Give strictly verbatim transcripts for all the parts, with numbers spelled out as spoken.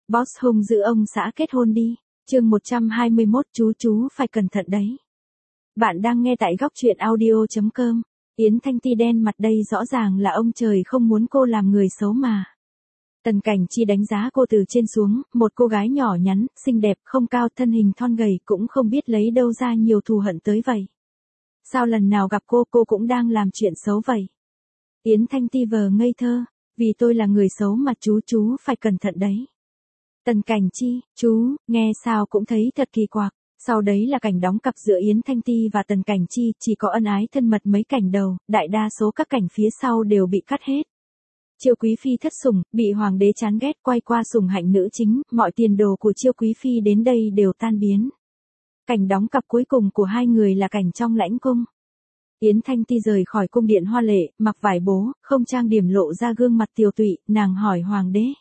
Boss hung giữ ông xã kết hôn đi. Chương một trăm hai mươi mốt chú chú phải cẩn thận đấy. Bạn đang nghe tại góc truyện audio chấm com. Yến Thanh Ti đen mặt đây rõ ràng là ông trời không muốn cô làm người xấu mà. Tần Cảnh Chi đánh giá cô từ trên xuống, một cô gái nhỏ nhắn, xinh đẹp, không cao, thân hình thon gầy, cũng không biết lấy đâu ra nhiều thù hận tới vậy. Sao lần nào gặp cô, cô cũng đang làm chuyện xấu vậy? Yến Thanh Ti vờ ngây thơ, vì tôi là người xấu mà chú chú phải cẩn thận đấy. Tần Cảnh Chi, chú, nghe sao cũng thấy thật kỳ quặc. Sau đấy là cảnh đóng cặp giữa Yến Thanh Ti và Tần Cảnh Chi, chỉ có ân ái thân mật mấy cảnh đầu, đại đa số các cảnh phía sau đều bị cắt hết. Chiêu Quý Phi thất sủng, bị hoàng đế chán ghét, quay qua sủng hạnh nữ chính, mọi tiền đồ của Chiêu Quý Phi đến đây đều tan biến. Cảnh đóng cặp cuối cùng của hai người là cảnh trong lãnh cung. Yến Thanh Ti rời khỏi cung điện hoa lệ, mặc vải bố, không trang điểm lộ ra gương mặt tiều tụy, nàng hỏi hoàng đế.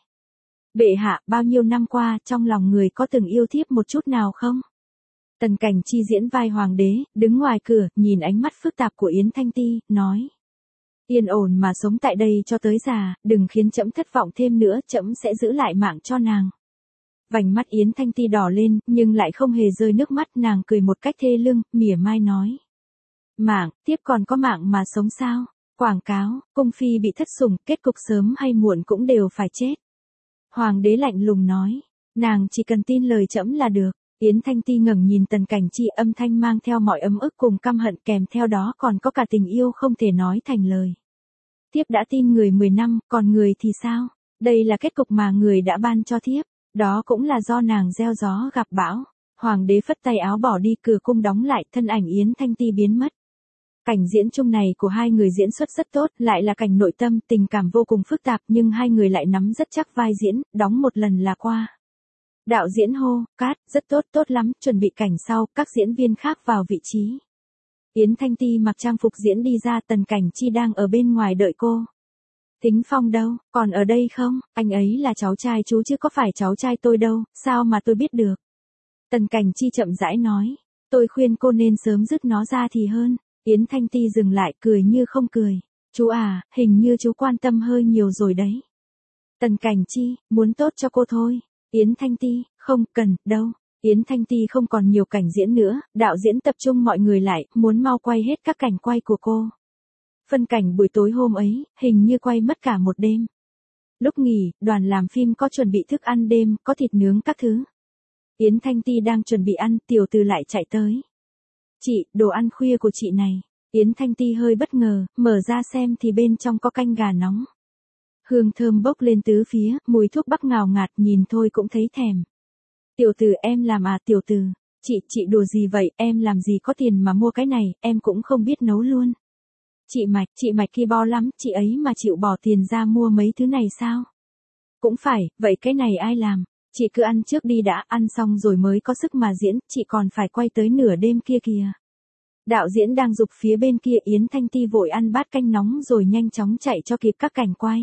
Bệ hạ, bao nhiêu năm qua, trong lòng người có từng yêu thiếp một chút nào không? Tần Cảnh Chi diễn vai hoàng đế, đứng ngoài cửa, nhìn ánh mắt phức tạp của Yến Thanh Ti, nói. Yên ổn mà sống tại đây cho tới già, đừng khiến trẫm thất vọng thêm nữa, trẫm sẽ giữ lại mạng cho nàng. Vành mắt Yến Thanh Ti đỏ lên, nhưng lại không hề rơi nước mắt, nàng cười một cách thê lương, mỉa mai nói. Mạng, tiếp còn có mạng mà sống sao? Quảng cáo, cung phi bị thất sủng, kết cục sớm hay muộn cũng đều phải chết. Hoàng đế lạnh lùng nói, nàng chỉ cần tin lời trẫm là được. Yến Thanh Ti ngẩng nhìn Tần Cảnh Chi, âm thanh mang theo mọi ấm ức cùng căm hận, kèm theo đó còn có cả tình yêu không thể nói thành lời. Thiếp đã tin người mười năm, còn người thì sao? Đây là kết cục mà người đã ban cho thiếp, đó cũng là do nàng gieo gió gặp bão. Hoàng đế phất tay áo bỏ đi, cửa cung đóng lại, thân ảnh Yến Thanh Ti biến mất. Cảnh diễn chung này của hai người diễn xuất rất tốt, lại là cảnh nội tâm, tình cảm vô cùng phức tạp, nhưng hai người lại nắm rất chắc vai diễn, đóng một lần là qua. Đạo diễn hô, cát, rất tốt, tốt lắm, chuẩn bị cảnh sau, các diễn viên khác vào vị trí. Yến Thanh Ti mặc trang phục diễn đi ra, Tần Cảnh Chi đang ở bên ngoài đợi cô. Thính Phong đâu, còn ở đây không? Anh ấy là cháu trai chú chứ có phải cháu trai tôi đâu, sao mà tôi biết được? Tần Cảnh Chi chậm rãi nói, tôi khuyên cô nên sớm dứt nó ra thì hơn. Yến Thanh Ti dừng lại, cười như không cười. Chú à, hình như chú quan tâm hơi nhiều rồi đấy. Tần Cảnh Chi, muốn tốt cho cô thôi. Yến Thanh Ti, không cần, đâu. Yến Thanh Ti không còn nhiều cảnh diễn nữa, đạo diễn tập trung mọi người lại, muốn mau quay hết các cảnh quay của cô. Phân cảnh buổi tối hôm ấy, hình như quay mất cả một đêm. Lúc nghỉ, đoàn làm phim có chuẩn bị thức ăn đêm, có thịt nướng các thứ. Yến Thanh Ti đang chuẩn bị ăn, tiểu từ lại chạy tới. Chị, đồ ăn khuya của chị này. Yến Thanh Ti hơi bất ngờ, mở ra xem thì bên trong có canh gà nóng. Hương thơm bốc lên tứ phía, mùi thuốc bắc ngào ngạt, nhìn thôi cũng thấy thèm. Tiểu tử, em làm à? Tiểu tử, chị, chị đùa gì vậy, em làm gì có tiền mà mua cái này, em cũng không biết nấu luôn. Chị Mạch, chị Mạch kia bo lắm, chị ấy mà chịu bỏ tiền ra mua mấy thứ này sao? Cũng phải, vậy cái này ai làm? Chị cứ ăn trước đi đã, ăn xong rồi mới có sức mà diễn, chị còn phải quay tới nửa đêm kia kìa. Đạo diễn đang giục phía bên kia, Yến Thanh Ti vội ăn bát canh nóng rồi nhanh chóng chạy cho kịp các cảnh quay.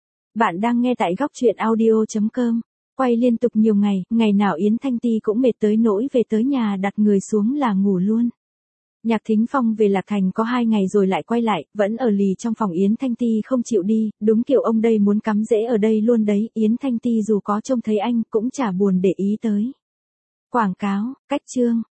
Bạn đang nghe tại góc truyện audio chấm com. Quay liên tục nhiều ngày, ngày nào Yến Thanh Ti cũng mệt tới nỗi về tới nhà đặt người xuống là ngủ luôn. Nhạc Thính Phong về Lạc Thành có hai ngày rồi lại quay lại, vẫn ở lì trong phòng. Yến Thanh Ti không chịu đi, đúng kiểu ông đây muốn cắm rễ ở đây luôn đấy. Yến Thanh Ti dù có trông thấy anh cũng chả buồn để ý tới. Quảng cáo, cách chương,